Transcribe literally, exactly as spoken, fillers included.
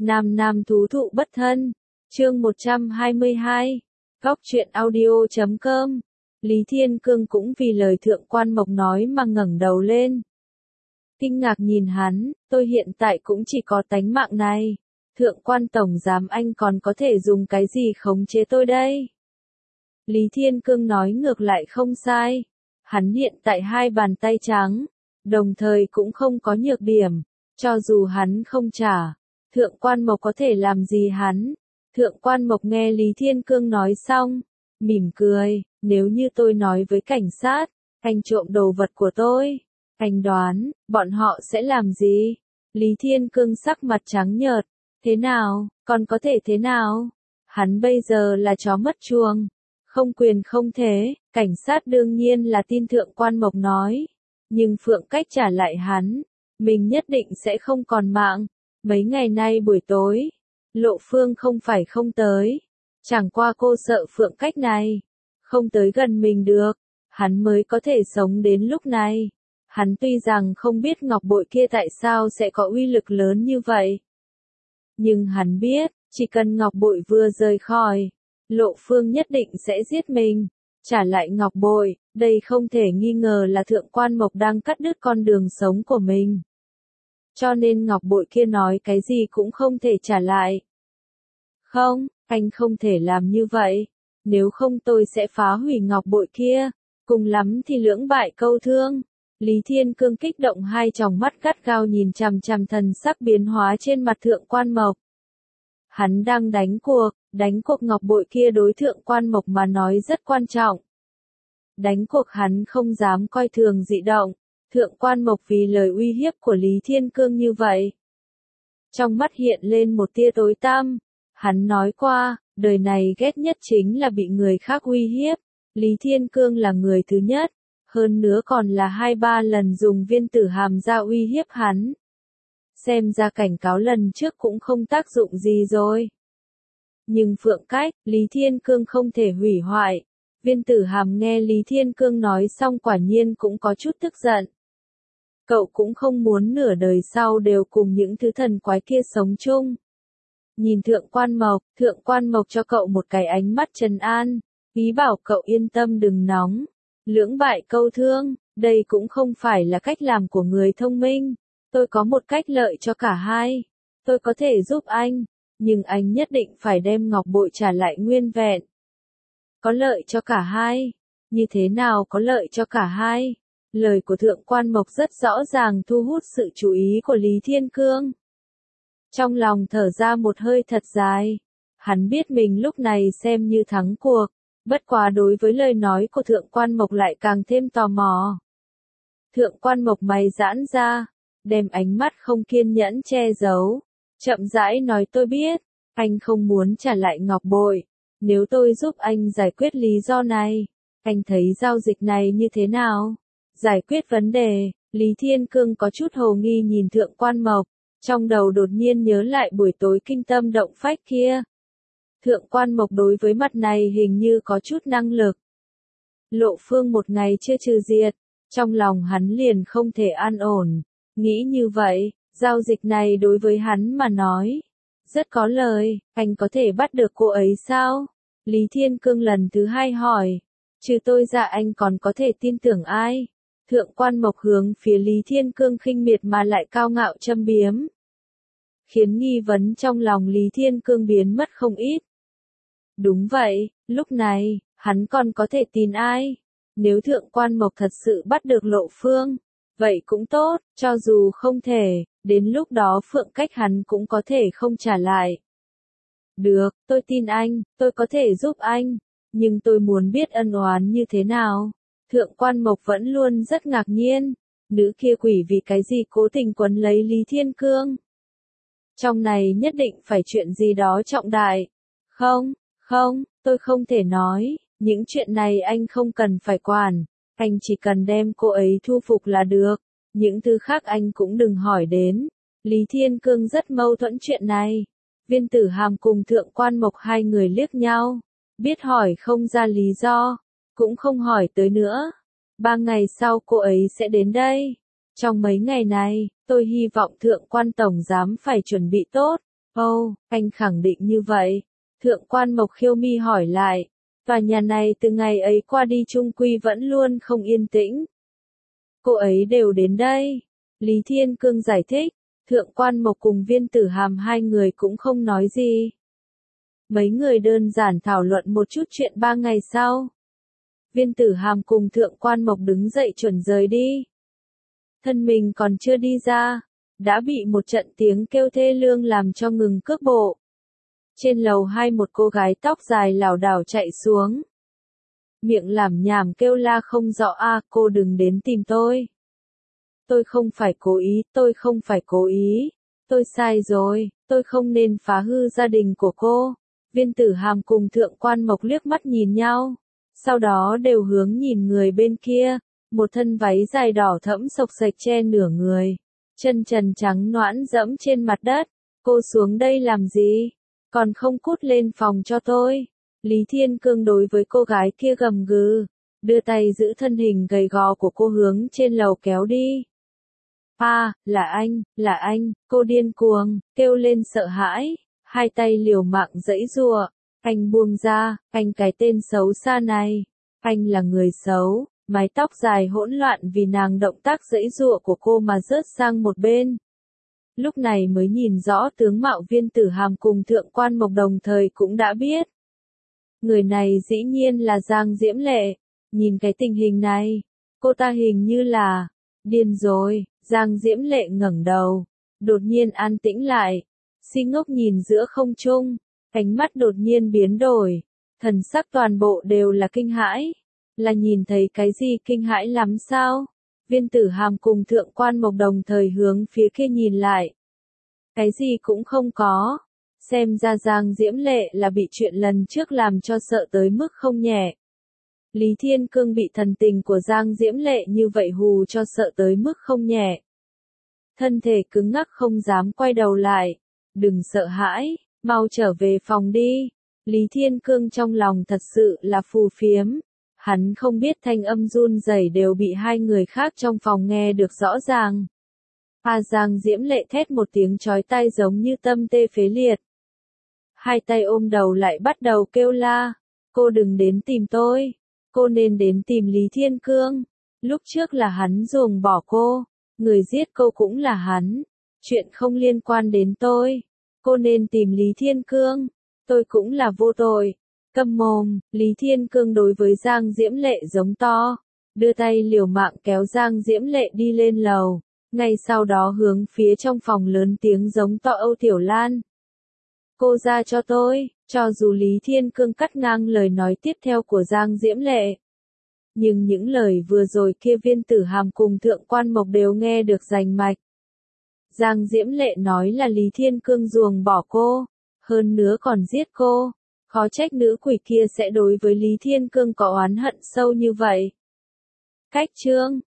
Nam nam thú thụ bất thân. Chương một trăm hai mươi hai. Góc truyện audio chấm com. Lý Thiên Cương cũng vì lời Thượng Quan Mộc nói mà ngẩng đầu lên. Kinh ngạc nhìn hắn, tôi hiện tại cũng chỉ có tánh mạng này. Thượng Quan Tổng Giám anh còn có thể dùng cái gì khống chế tôi đây? Lý Thiên Cương nói ngược lại không sai. Hắn hiện tại hai bàn tay trắng, đồng thời cũng không có nhược điểm. Cho dù hắn không trả, Thượng Quan Mộc có thể làm gì hắn? Thượng Quan Mộc nghe Lý Thiên Cương nói xong, mỉm cười, nếu như tôi nói với cảnh sát, anh trộm đồ vật của tôi, anh đoán, bọn họ sẽ làm gì? Lý Thiên Cương sắc mặt trắng nhợt, thế nào, còn có thể thế nào? Hắn bây giờ là chó mất chuồng, không quyền không thế, cảnh sát đương nhiên là tin Thượng Quan Mộc nói, nhưng Phượng Cách trả lại hắn, mình nhất định sẽ không còn mạng. Mấy ngày nay buổi tối, Lộ Phương không phải không tới, chẳng qua cô sợ Phượng Cách này, không tới gần mình được, hắn mới có thể sống đến lúc này. Hắn tuy rằng không biết ngọc bội kia tại sao sẽ có uy lực lớn như vậy, nhưng hắn biết, chỉ cần ngọc bội vừa rời khỏi, Lộ Phương nhất định sẽ giết mình, trả lại ngọc bội, đây không thể nghi ngờ là Thượng Quan Mộc đang cắt đứt con đường sống của mình. Cho nên ngọc bội kia nói cái gì cũng không thể trả lại. Không, anh không thể làm như vậy, nếu không tôi sẽ phá hủy ngọc bội kia, cùng lắm thì lưỡng bại câu thương. Lý Thiên Cương kích động hai tròng mắt gắt gao nhìn chằm chằm thần sắc biến hóa trên mặt Thượng Quan Mộc. Hắn đang đánh cuộc, đánh cuộc ngọc bội kia đối Thượng Quan Mộc mà nói rất quan trọng. Đánh cuộc hắn không dám coi thường dị động, Thượng Quan Mộc vì lời uy hiếp của Lý Thiên Cương như vậy. Trong mắt hiện lên một tia tối tăm, hắn nói qua, đời này ghét nhất chính là bị người khác uy hiếp, Lý Thiên Cương là người thứ nhất, hơn nữa còn là hai ba lần dùng viên tử hàm ra uy hiếp hắn. Xem ra cảnh cáo lần trước cũng không tác dụng gì rồi. Nhưng Phượng Cách, Lý Thiên Cương không thể hủy hoại. Viên tử hàm nghe Lý Thiên Cương nói xong quả nhiên cũng có chút tức giận. Cậu cũng không muốn nửa đời sau đều cùng những thứ thần quái kia sống chung. Nhìn Thượng Quan Mộc, Thượng Quan Mộc cho cậu một cái ánh mắt trấn an, ý bảo cậu yên tâm đừng nóng. Lưỡng bại câu thương, đây cũng không phải là cách làm của người thông minh. Tôi có một cách lợi cho cả hai. Tôi có thể giúp anh, nhưng anh nhất định phải đem ngọc bội trả lại nguyên vẹn. Có lợi cho cả hai. Như thế nào có lợi cho cả hai? Lời của Thượng Quan Mộc rất rõ ràng thu hút sự chú ý của Lý Thiên Cương. Trong lòng thở ra một hơi thật dài. Hắn biết mình lúc này xem như thắng cuộc. Bất quá đối với lời nói của Thượng Quan Mộc lại càng thêm tò mò. Thượng Quan Mộc mày giãn ra, đem ánh mắt không kiên nhẫn che giấu, chậm rãi nói tôi biết, anh không muốn trả lại ngọc bội, nếu tôi giúp anh giải quyết lý do này, anh thấy giao dịch này như thế nào? Giải quyết vấn đề, Lý Thiên Cương có chút hồ nghi nhìn Thượng Quan Mộc, trong đầu đột nhiên nhớ lại buổi tối kinh tâm động phách kia. Thượng Quan Mộc đối với mặt này hình như có chút năng lực. Lộ Phương một ngày chưa trừ diệt, trong lòng hắn liền không thể an ổn. Nghĩ như vậy, giao dịch này đối với hắn mà nói, rất có lời, anh có thể bắt được cô ấy sao? Lý Thiên Cương lần thứ hai hỏi, trừ tôi ra anh còn có thể tin tưởng ai? Thượng Quan Mộc hướng phía Lý Thiên Cương khinh miệt mà lại cao ngạo châm biếm. Khiến nghi vấn trong lòng Lý Thiên Cương biến mất không ít. Đúng vậy, lúc này, hắn còn có thể tin ai? Nếu Thượng Quan Mộc thật sự bắt được Lộ Phương, vậy cũng tốt, cho dù không thể, đến lúc đó Phượng Cách hắn cũng có thể không trả lại. Được, tôi tin anh, tôi có thể giúp anh, nhưng tôi muốn biết ân oán như thế nào. Thượng Quan Mộc vẫn luôn rất ngạc nhiên, nữ kia quỷ vì cái gì cố tình quấn lấy Lý Thiên Cương. Trong này nhất định phải chuyện gì đó trọng đại. Không, không, tôi không thể nói, những chuyện này anh không cần phải quản, anh chỉ cần đem cô ấy thu phục là được, những thứ khác anh cũng đừng hỏi đến. Lý Thiên Cương rất mâu thuẫn chuyện này. Viên tử hàm cùng Thượng Quan Mộc hai người liếc nhau, biết hỏi không ra lý do, cũng không hỏi tới nữa. Ba ngày sau cô ấy sẽ đến đây. Trong mấy ngày này, tôi hy vọng Thượng Quan Tổng Giám phải chuẩn bị tốt, Ồ, oh, anh khẳng định như vậy. Thượng quan Mộc Khiêu Mi hỏi lại. Tòa nhà này từ ngày ấy qua đi chung quy vẫn luôn không yên tĩnh. Cô ấy đều đến đây. Lý Thiên Cương giải thích. Thượng quan Mộc cùng Viên Tử Hàm hai người cũng không nói gì. Mấy người đơn giản thảo luận một chút chuyện ba ngày sau. Viên Tử Hàm cùng Thượng quan Mộc đứng dậy chuẩn rời đi. Thân mình còn chưa đi ra, đã bị một trận tiếng kêu thê lương làm cho ngừng cước bộ. Trên lầu hai một cô gái tóc dài lảo đảo chạy xuống. Miệng lảm nhảm kêu la không rõ a à, cô đừng đến tìm tôi. Tôi không phải cố ý, tôi không phải cố ý. Tôi sai rồi, tôi không nên phá hư gia đình của cô. Viên Tử Hàm cùng Thượng quan Mộc liếc mắt nhìn nhau. Sau đó đều hướng nhìn người bên kia. Một thân váy dài đỏ thẫm xộc xệch che nửa người. Chân trần trắng nõn dẫm trên mặt đất. Cô xuống đây làm gì? Còn không cút lên phòng cho tôi. Lý Thiên Cương đối với cô gái kia gầm gừ. Đưa tay giữ thân hình gầy gò của cô hướng trên lầu kéo đi. À, là anh, là anh, cô điên cuồng, kêu lên sợ hãi. Hai tay liều mạng giãy giụa. Anh buông ra, anh cái tên xấu xa này. Anh là người xấu. Mái tóc dài hỗn loạn vì nàng động tác giãy giụa của cô mà rớt sang một bên. Lúc này mới nhìn rõ tướng mạo Viên Tử Hàm cùng Thượng quan Mộc đồng thời cũng đã biết. Người này dĩ nhiên là Giang Diễm Lệ. Nhìn cái tình hình này, cô ta hình như là điên rồi. Giang Diễm Lệ ngẩng đầu, đột nhiên an tĩnh lại, si ngốc nhìn giữa không trung, ánh mắt đột nhiên biến đổi, thần sắc toàn bộ đều là kinh hãi. Là nhìn thấy cái gì kinh hãi lắm sao? Viên Tử Hàm cùng Thượng quan Mộc đồng thời hướng phía kia nhìn lại. Cái gì cũng không có. Xem ra Giang Diễm Lệ là bị chuyện lần trước làm cho sợ tới mức không nhẹ. Lý Thiên Cương bị thần tình của Giang Diễm Lệ như vậy hù cho sợ tới mức không nhẹ. Thân thể cứng ngắc không dám quay đầu lại. Đừng sợ hãi, mau trở về phòng đi. Lý Thiên Cương trong lòng thật sự là phù phiếm. Hắn không biết thanh âm run rẩy đều bị hai người khác trong phòng nghe được rõ ràng. A Giang Diễm Lệ thét một tiếng chói tai giống như tâm tê phế liệt. Hai tay ôm đầu lại bắt đầu kêu la. Cô đừng đến tìm tôi. Cô nên đến tìm Lý Thiên Cương. Lúc trước là hắn ruồng bỏ cô. Người giết cô cũng là hắn. Chuyện không liên quan đến tôi. Cô nên tìm Lý Thiên Cương. Tôi cũng là vô tội. Câm mồm, Lý Thiên Cương đối với Giang Diễm Lệ giống to. Đưa tay liều mạng kéo Giang Diễm Lệ đi lên lầu. Ngay sau đó hướng phía trong phòng lớn tiếng giống to Âu Tiểu Lan. Cô ra cho tôi, cho dù Lý Thiên Cương cắt ngang lời nói tiếp theo của Giang Diễm Lệ. Nhưng những lời vừa rồi kia Viên Tử Hàm cùng Thượng quan Mộc đều nghe được rành mạch. Giang Diễm Lệ nói là Lý Thiên Cương ruồng bỏ cô, hơn nữa còn giết cô. Khó trách nữ quỷ kia sẽ đối với Lý Thiên Cương có oán hận sâu như vậy. Cách chương